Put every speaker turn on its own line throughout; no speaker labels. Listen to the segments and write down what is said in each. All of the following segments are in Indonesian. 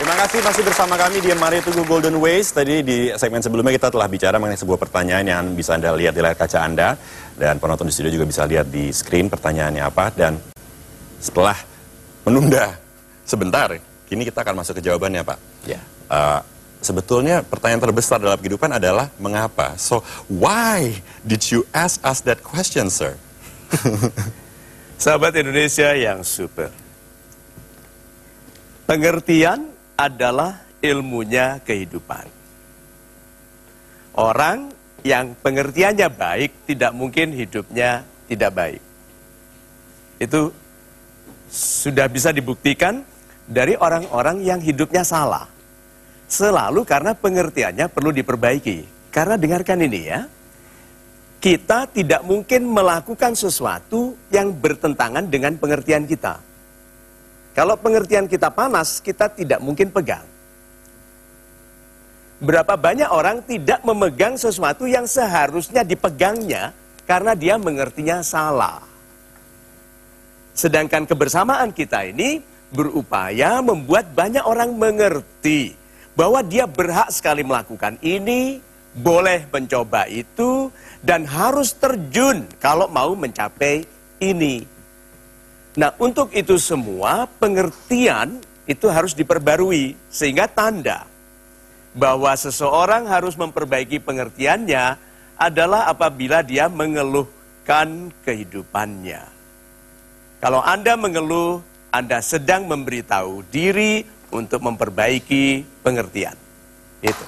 Terima kasih masih bersama kami di Mari Tunggu Golden Ways. Tadi di segmen sebelumnya kita telah bicara mengenai sebuah pertanyaan yang bisa Anda lihat di layar kaca Anda. Dan penonton di studio juga bisa lihat di screen pertanyaannya apa. Dan setelah menunda sebentar, kini kita akan masuk ke jawabannya, Pak.
Ya.
Sebetulnya pertanyaan terbesar dalam kehidupan adalah mengapa? So, why did you ask us that question, sir?
Sahabat Indonesia yang super. Pengertian adalah ilmunya kehidupan. Orang yang pengertiannya baik tidak mungkin hidupnya tidak baik. Itu sudah bisa dibuktikan dari orang-orang yang hidupnya salah. Selalu karena pengertiannya perlu diperbaiki. Karena dengarkan ini ya, kita tidak mungkin melakukan sesuatu yang bertentangan dengan pengertian kita. Kalau pengertian kita panas, kita tidak mungkin pegang. Berapa banyak orang tidak memegang sesuatu yang seharusnya dipegangnya karena dia mengertinya salah. Sedangkan kebersamaan kita ini berupaya membuat banyak orang mengerti bahwa dia berhak sekali melakukan ini, boleh mencoba itu, dan harus terjun kalau mau mencapai ini. Nah, untuk itu semua pengertian itu harus diperbarui, sehingga tanda bahwa seseorang harus memperbaiki pengertiannya adalah apabila dia mengeluhkan kehidupannya. Kalau Anda mengeluh, Anda sedang memberitahu diri untuk memperbaiki pengertian. Itu.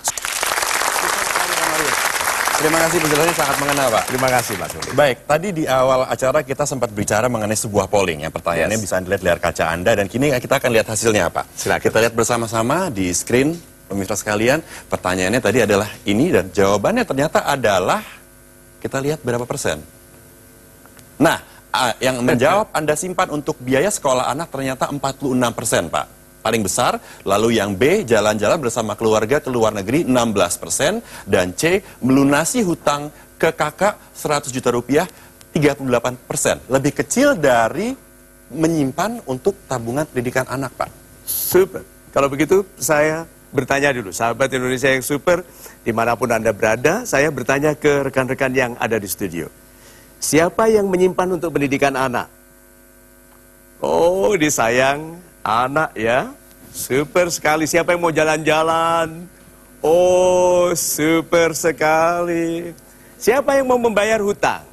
Terima kasih penjelasannya sangat mengena, Pak.
Terima kasih, Mas Uli.
Baik, tadi di awal acara kita sempat bicara mengenai sebuah polling. Yang pertanyaannya bisa Anda lihat layar kaca Anda, dan kini kita akan lihat hasilnya, Pak.
Silakan.
Kita lihat bersama-sama di screen, pemirsa sekalian. Pertanyaannya tadi adalah ini, dan jawabannya ternyata adalah, kita lihat berapa persen. Nah, yang menjawab Anda simpan untuk biaya sekolah anak ternyata 46%, Pak. Paling besar, lalu yang B, jalan-jalan bersama keluarga ke luar negeri 16%, dan C, melunasi hutang ke kakak 100 juta rupiah 38%. Lebih kecil dari menyimpan untuk tabungan pendidikan anak, Pak.
Super. Kalau begitu saya bertanya dulu, sahabat Indonesia yang super, dimanapun Anda berada, saya bertanya ke rekan-rekan yang ada di studio. Siapa yang menyimpan untuk pendidikan anak? Oh, disayang. Anak ya, super sekali. Siapa yang mau jalan-jalan? Oh, super sekali. Siapa yang mau membayar hutang?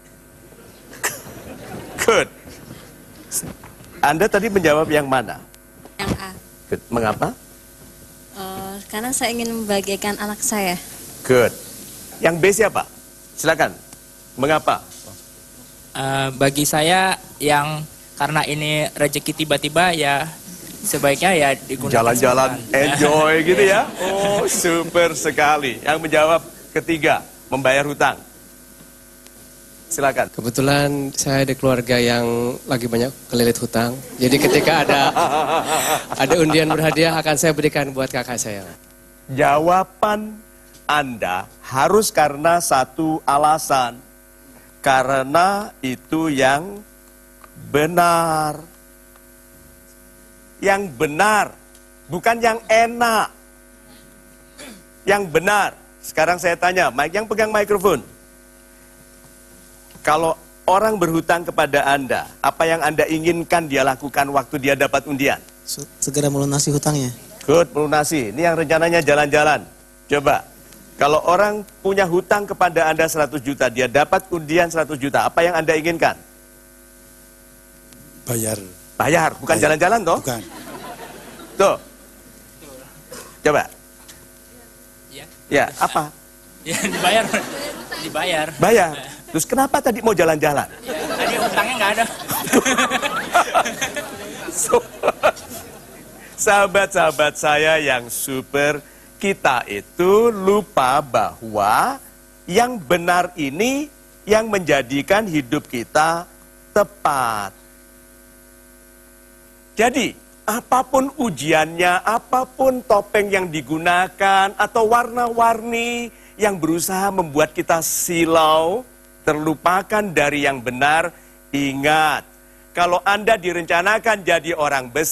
Good. Anda tadi menjawab yang mana?
Yang A.
Good. Mengapa?
Karena saya ingin membahagiakan anak saya.
Good. Yang B siapa? Silakan. Mengapa?
Bagi saya yang karena ini rezeki tiba-tiba ya sebaiknya ya digunakan
jalan-jalan enjoy gitu ya. Oh, super sekali. Yang menjawab ketiga, membayar hutang. Silakan.
Kebetulan saya ada keluarga yang lagi banyak kelilit hutang. Jadi ketika ada undian berhadiah akan saya berikan buat kakak saya.
Jawaban Anda harus karena satu alasan. Karena itu yang benar. Yang benar, bukan yang enak. Yang benar. Sekarang saya tanya, Mike yang pegang mikrofon. Kalau orang berhutang kepada Anda, apa yang Anda inginkan dia lakukan waktu dia dapat undian?
Segera melunasi hutangnya.
Good, melunasi. Ini yang rencananya jalan-jalan. Coba, kalau orang punya hutang kepada Anda 100 juta, dia dapat undian 100 juta, apa yang Anda inginkan? Bayar, bukan jalan-jalan toh?
Bukan.
Tuh. Coba.
Ya.
Ya, apa?
Ya dibayar. Dibayar.
Bayar. Terus kenapa tadi mau jalan-jalan?
Ya, tadi hutangnya nggak ada.
Sahabat-sahabat saya yang super, kita itu lupa bahwa yang benar ini yang menjadikan hidup kita tepat. Jadi, apapun ujiannya, apapun topeng yang digunakan, atau warna-warni yang berusaha membuat kita silau, terlupakan dari yang benar, ingat, kalau Anda direncanakan jadi orang besar,